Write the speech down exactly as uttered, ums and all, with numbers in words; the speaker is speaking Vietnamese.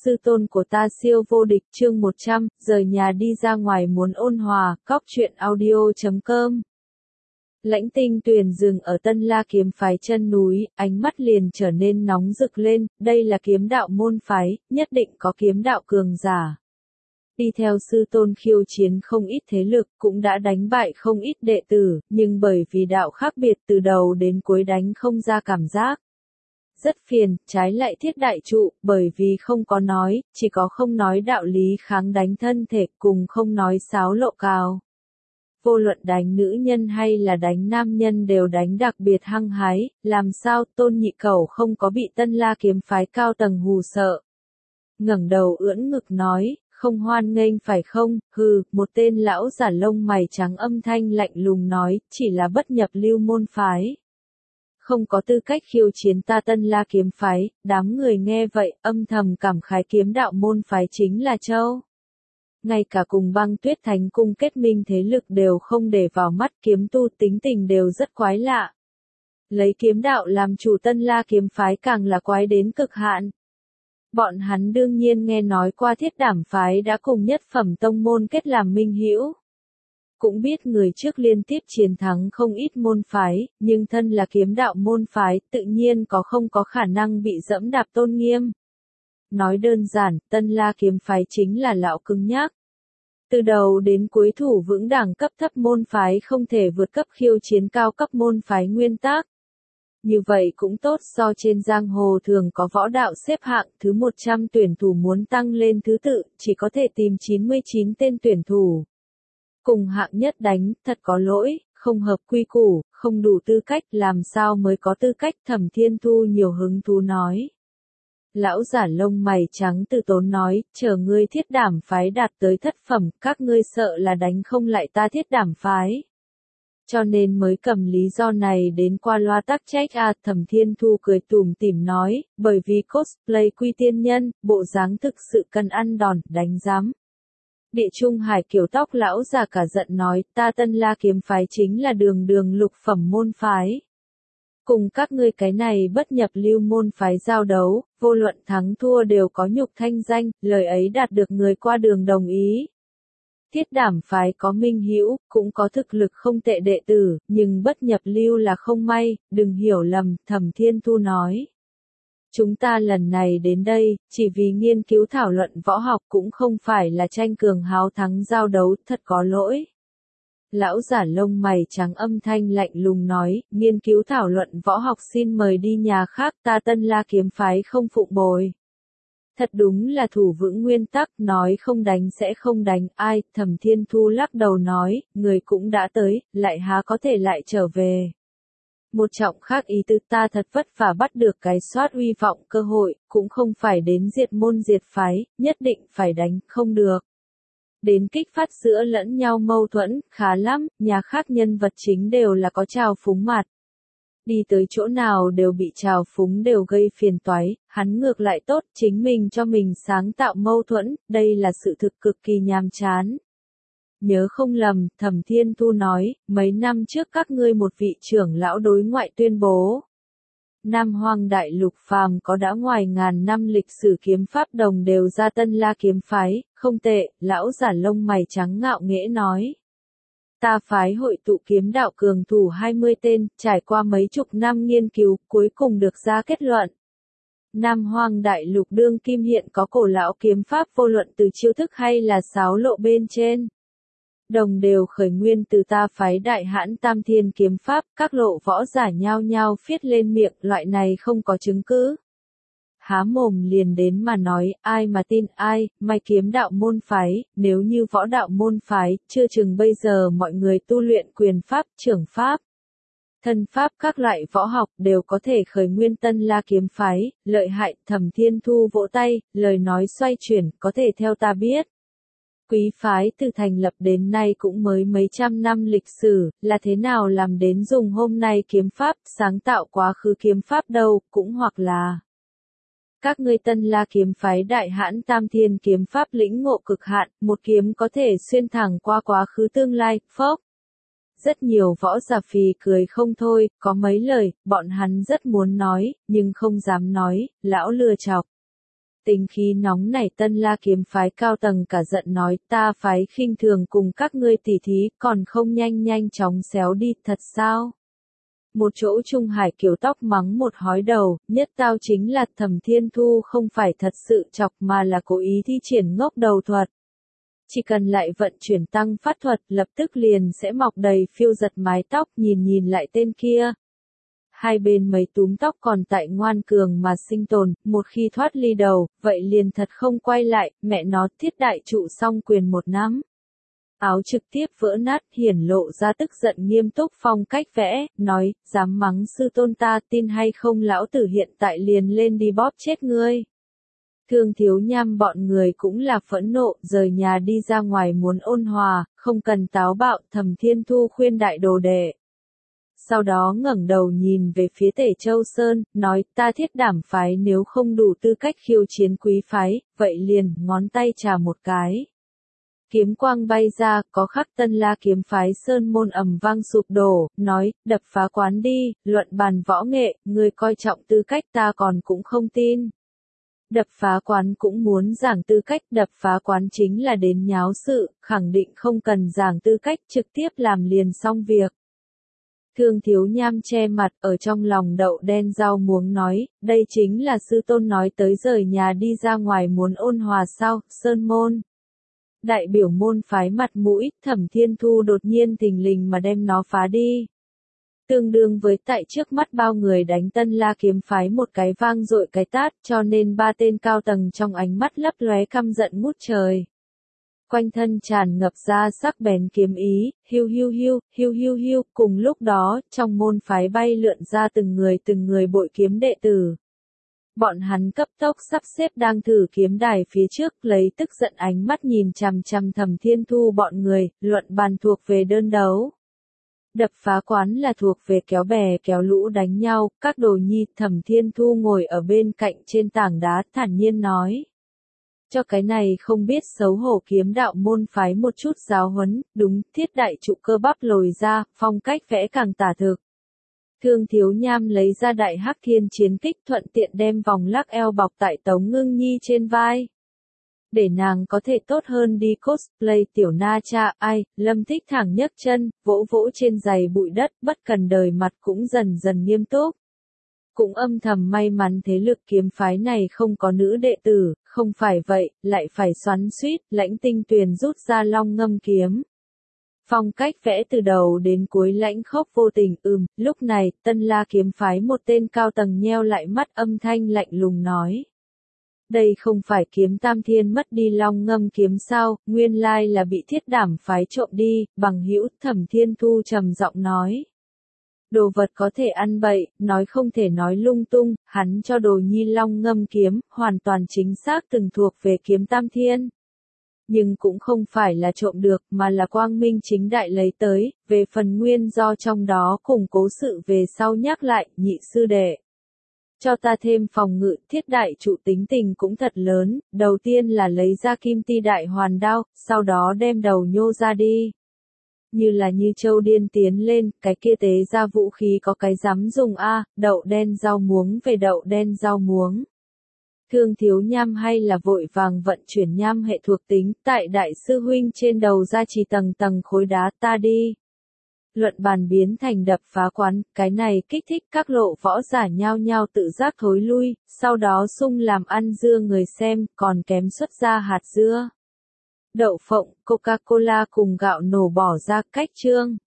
sư tôn của ta siêu vô địch chương một trăm, rời nhà đi ra ngoài muốn ôn hòa, cóc truyện audio chấm com. Lãnh Tinh Tuyền dừng ở Tân La kiếm phái chân núi, ánh mắt liền trở nên nóng rực lên, đây là kiếm đạo môn phái, nhất định có kiếm đạo cường giả. Đi theo sư tôn khiêu chiến không ít thế lực, cũng đã đánh bại không ít đệ tử, nhưng bởi vì đạo khác biệt từ đầu đến cuối đánh không ra cảm giác. Rất phiền, trái lại thiết đại trụ, bởi vì không có nói, chỉ có không nói đạo lý kháng đánh thân thể, cùng không nói sáo lộ cào. Vô luận đánh nữ nhân hay là đánh nam nhân đều đánh đặc biệt hăng hái, làm sao Tôn Nhị Cẩu không có bị Tân La kiếm phái cao tầng hù sợ. Ngẩng đầu ưỡn ngực nói, không hoan nghênh phải không, hừ, một tên lão giả lông mày trắng âm thanh lạnh lùng nói, chỉ là bất nhập lưu môn phái. Không có tư cách khiêu chiến ta Tân La kiếm phái, đám người nghe vậy, âm thầm cảm khái kiếm đạo môn phái chính là châu. Ngay cả cùng Băng Tuyết Thánh cung kết minh thế lực đều không để vào mắt, kiếm tu tính tình đều rất quái lạ. Lấy kiếm đạo làm chủ Tân La kiếm phái càng là quái đến cực hạn. Bọn hắn đương nhiên nghe nói qua Thiết Đảm phái đã cùng nhất phẩm tông môn kết làm minh hữu. Cũng biết người trước liên tiếp chiến thắng không ít môn phái, nhưng thân là kiếm đạo môn phái, tự nhiên có không có khả năng bị dẫm đạp tôn nghiêm. Nói đơn giản, Tân La kiếm phái chính là lão cứng nhắc. Từ đầu đến cuối thủ vững đẳng cấp thấp môn phái không thể vượt cấp khiêu chiến cao cấp môn phái nguyên tắc. Như vậy cũng tốt, so trên giang hồ thường có võ đạo xếp hạng thứ một trăm tuyển thủ muốn tăng lên thứ tự, chỉ có thể tìm chín mươi chín tên tuyển thủ. Cùng hạng nhất đánh, thật có lỗi, không hợp quy củ, không đủ tư cách, làm sao mới có tư cách, Thẩm Thiên Thu nhiều hứng thú nói. Lão giả lông mày trắng từ tốn nói, chờ ngươi Thiết Đảm phái đạt tới thất phẩm, các ngươi sợ là đánh không lại ta Thiết Đảm phái. Cho nên mới cầm lý do này đến qua loa tắc trách à, Thẩm Thiên Thu cười tủm tỉm nói, bởi vì cosplay quy tiên nhân, bộ dáng thực sự cần ăn đòn, đánh giám. Địa Trung Hải kiểu tóc lão già cả giận nói, ta Tân La kiếm phái chính là đường đường lục phẩm môn phái. Cùng các ngươi cái này bất nhập lưu môn phái giao đấu, vô luận thắng thua đều có nhục thanh danh, lời ấy đạt được người qua đường đồng ý. Thiết Đảm phái có minh hữu, cũng có thực lực không tệ đệ tử, nhưng bất nhập lưu là không may, đừng hiểu lầm, Thẩm Thiên Thu nói. Chúng ta lần này đến đây, chỉ vì nghiên cứu thảo luận võ học cũng không phải là tranh cường háo thắng giao đấu, thật có lỗi. Lão giả lông mày trắng âm thanh lạnh lùng nói, nghiên cứu thảo luận võ học xin mời đi nhà khác, ta Tân La kiếm phái không phụng bồi. Thật đúng là thủ vững nguyên tắc, nói không đánh sẽ không đánh, ai, Thẩm Thiên Thu lắc đầu nói, người cũng đã tới, lại há có thể lại trở về. Một trọng khác ý tứ, ta thật vất vả bắt được cái soát uy vọng cơ hội, cũng không phải đến diệt môn diệt phái, nhất định phải đánh, không được. Đến kích phát giữa lẫn nhau mâu thuẫn, khá lắm, nhà khác nhân vật chính đều là có trào phúng mặt. Đi tới chỗ nào đều bị trào phúng đều gây phiền toái, hắn ngược lại tốt, chính mình cho mình sáng tạo mâu thuẫn, đây là sự thực cực kỳ nhàm chán. Nhớ không lầm, Thẩm Thiên Thu nói, mấy năm trước các ngươi một vị trưởng lão đối ngoại tuyên bố. Nam Hoang Đại Lục phàm có đã ngoài ngàn năm lịch sử kiếm pháp đồng đều ra Tân La kiếm phái, không tệ, lão giả lông mày trắng ngạo nghễ nói. Ta phái hội tụ kiếm đạo cường thủ hai mươi tên, trải qua mấy chục năm nghiên cứu, cuối cùng được ra kết luận. Nam Hoang Đại Lục đương kim hiện có cổ lão kiếm pháp vô luận từ chiêu thức hay là sáo lộ bên trên. Đồng đều khởi nguyên từ ta phái Đại Hãn Tam Thiên kiếm pháp, các lộ võ giả nhao nhao phiết lên miệng, loại này không có chứng cứ. Há mồm liền đến mà nói, ai mà tin ai, may kiếm đạo môn phái, nếu như võ đạo môn phái, chưa chừng bây giờ mọi người tu luyện quyền pháp, trưởng pháp. Thân pháp các loại võ học đều có thể khởi nguyên Tân La kiếm phái, lợi hại, Thẩm Thiên Thu vỗ tay, lời nói xoay chuyển, có thể theo ta biết. Quý phái từ thành lập đến nay cũng mới mấy trăm năm lịch sử, là thế nào làm đến dùng hôm nay kiếm pháp, sáng tạo quá khứ kiếm pháp đâu, cũng hoặc là các ngươi Tân La kiếm phái Đại Hãn Tam Thiên kiếm pháp lĩnh ngộ cực hạn, một kiếm có thể xuyên thẳng qua quá khứ tương lai, phốc. Rất nhiều võ giả phì cười không thôi, có mấy lời, bọn hắn rất muốn nói, nhưng không dám nói, lão lừa chọc. Tính khí nóng nảy Tân La kiếm phái cao tầng cả giận nói, ta phái khinh thường cùng các ngươi tỉ thí, còn không nhanh nhanh chóng xéo đi, thật sao? Một chỗ Trung Hải kiểu tóc mắng một hói đầu, nhất tao chính là Thẩm Thiên Thu không phải thật sự chọc mà là cố ý thi triển ngốc đầu thuật. Chỉ cần lại vận chuyển tăng phát thuật, lập tức liền sẽ mọc đầy phiêu giật mái tóc, nhìn nhìn lại tên kia. Hai bên mấy túm tóc còn tại ngoan cường mà sinh tồn, một khi thoát ly đầu, vậy liền thật không quay lại, mẹ nó thiết đại trụ song quyền một nắm. Áo trực tiếp vỡ nát, hiển lộ ra tức giận nghiêm túc phong cách vẽ, nói, dám mắng sư tôn ta, tin hay không lão tử hiện tại liền lên đi bóp chết ngươi. Thương Thiếu Nham bọn người cũng là phẫn nộ, rời nhà đi ra ngoài muốn ôn hòa, không cần táo bạo, Thẩm Thiên Thu khuyên đại đồ đệ. Sau đó ngẩng đầu nhìn về phía Tể Châu Sơn, nói, ta thiết đảm phái nếu không đủ tư cách khiêu chiến quý phái, vậy liền, ngón tay chà một cái. Kiếm quang bay ra, có khắc Tân La kiếm phái sơn môn ầm vang sụp đổ, nói, đập phá quán đi, luận bàn võ nghệ, người coi trọng tư cách ta còn cũng không tin. Đập phá quán cũng muốn giảng tư cách, đập phá quán chính là đến nháo sự, khẳng định không cần giảng tư cách, trực tiếp làm liền xong việc. Thương Thiếu Nham che mặt ở trong lòng đậu đen rau muống nói, đây chính là sư tôn nói tới rời nhà đi ra ngoài muốn ôn hòa sao, sơn môn. Đại biểu môn phái mặt mũi, Thẩm Thiên Thu đột nhiên thình lình mà đem nó phá đi. Tương đương với tại trước mắt bao người đánh Tân La kiếm phái một cái vang dội cái tát, cho nên ba tên cao tầng trong ánh mắt lấp lóe căm giận ngút trời. Quanh thân tràn ngập ra sắc bén kiếm ý, hiu hiu hiu, hiu hiu hiu, cùng lúc đó, trong môn phái bay lượn ra từng người từng người bội kiếm đệ tử. Bọn hắn cấp tốc sắp xếp đang thử kiếm đài phía trước, lấy tức giận ánh mắt nhìn chằm chằm Thẩm Thiên Thu bọn người, luận bàn thuộc về đơn đấu. Đập phá quán là thuộc về kéo bè kéo lũ đánh nhau, các đồ nhi. Thẩm Thiên Thu ngồi ở bên cạnh trên tảng đá thản nhiên nói. Cho cái này không biết xấu hổ kiếm đạo môn phái một chút giáo huấn, đúng, thiết đại trụ cơ bắp lồi ra, phong cách vẽ càng tả thực. Thương Thiếu Nham lấy ra đại hắc thiên chiến kích thuận tiện đem vòng lắc eo bọc tại Tống Ngưng Nhi trên vai. Để nàng có thể tốt hơn đi cosplay tiểu na cha, ai, Lâm Thích thẳng nhấc chân, vỗ vỗ trên giày bụi đất, bất cần đời mặt cũng dần dần nghiêm túc. Cũng âm thầm may mắn thế lực kiếm phái này không có nữ đệ tử, không phải vậy, lại phải xoắn xuýt, Lãnh Tinh Tuyền rút ra long ngâm kiếm. Phong cách vẽ từ đầu đến cuối lãnh khốc vô tình, ừm, lúc này, Tân La kiếm phái một tên cao tầng nheo lại mắt âm thanh lạnh lùng nói. Đây không phải kiếm tam thiên mất đi long ngâm kiếm sao, nguyên lai là bị thiết đảm phái trộm đi, bằng hữu. Thẩm Thiên Thu trầm giọng nói. Đồ vật có thể ăn bậy, nói không thể nói lung tung, hắn cho đồ nhi long ngâm kiếm, hoàn toàn chính xác từng thuộc về kiếm tam thiên. Nhưng cũng không phải là trộm được, mà là quang minh chính đại lấy tới, về phần nguyên do trong đó củng cố sự về sau nhắc lại, nhị sư đệ. Cho ta thêm phòng ngự, thiết đại trụ tính tình cũng thật lớn, đầu tiên là lấy ra kim ti đại hoàn đao, sau đó đem đầu nhô ra đi. Như là như châu điên tiến lên, cái kia tế ra vũ khí có cái dám dùng a, đậu đen rau muống về đậu đen rau muống. Thương Thiếu Nham hay là vội vàng vận chuyển nham hệ thuộc tính, tại đại sư huynh trên đầu ra chỉ tầng tầng khối đá ta đi. Luận bàn biến thành đập phá quán, cái này kích thích các lộ võ giả nhao nhao tự giác thối lui, sau đó sung làm ăn dưa người xem, còn kém xuất ra hạt dưa. Đậu phộng, Coca-Cola cùng gạo nổ bỏ ra cách chương.